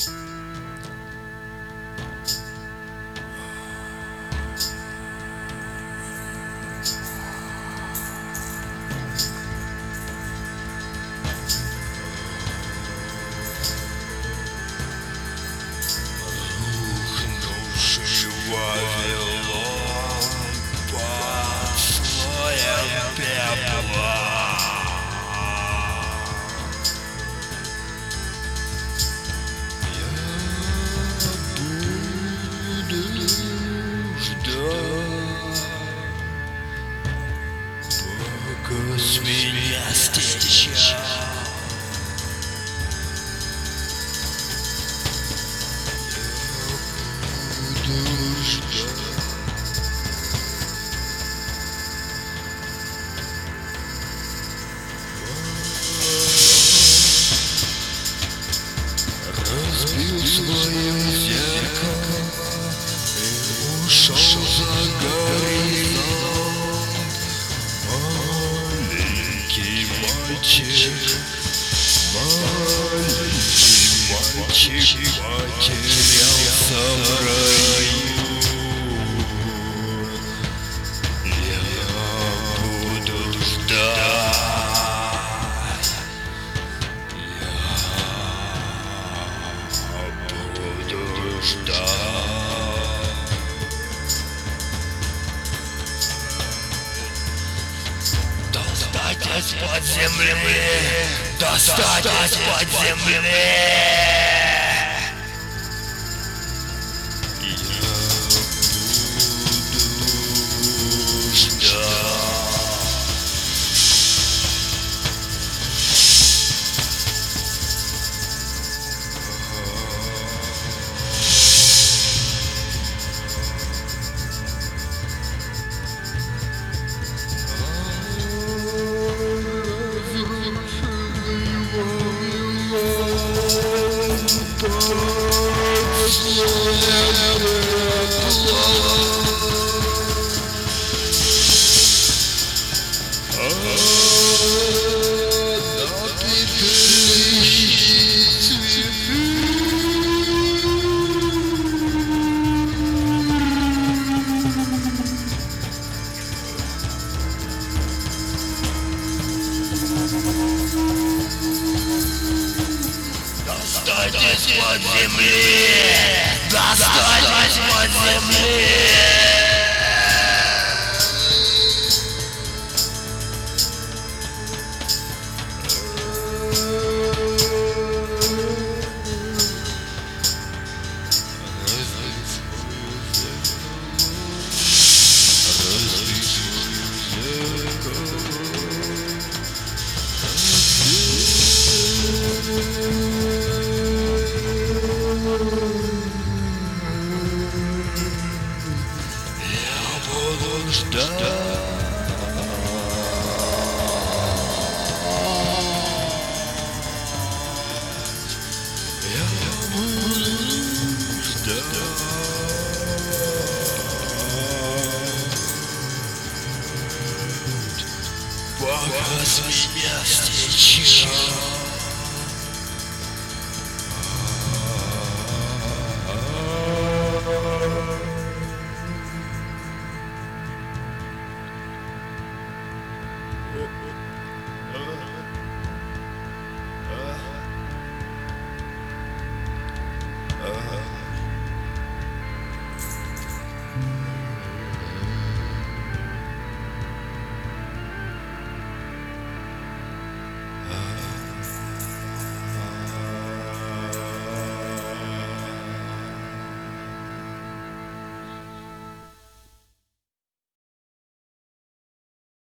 Вавилон под слоем пепла. Я буду ждать, пока с меня стечет. Разбил свое зеркало и ушел за горизонт. Маленький мальчик потерялся в раю. Я буду ждать. Буду ждать. Достать из-под земли, достать из-под земли. Я буду ждать. Достать из-под земли! Достать из-под земли! Пока с меня стечет.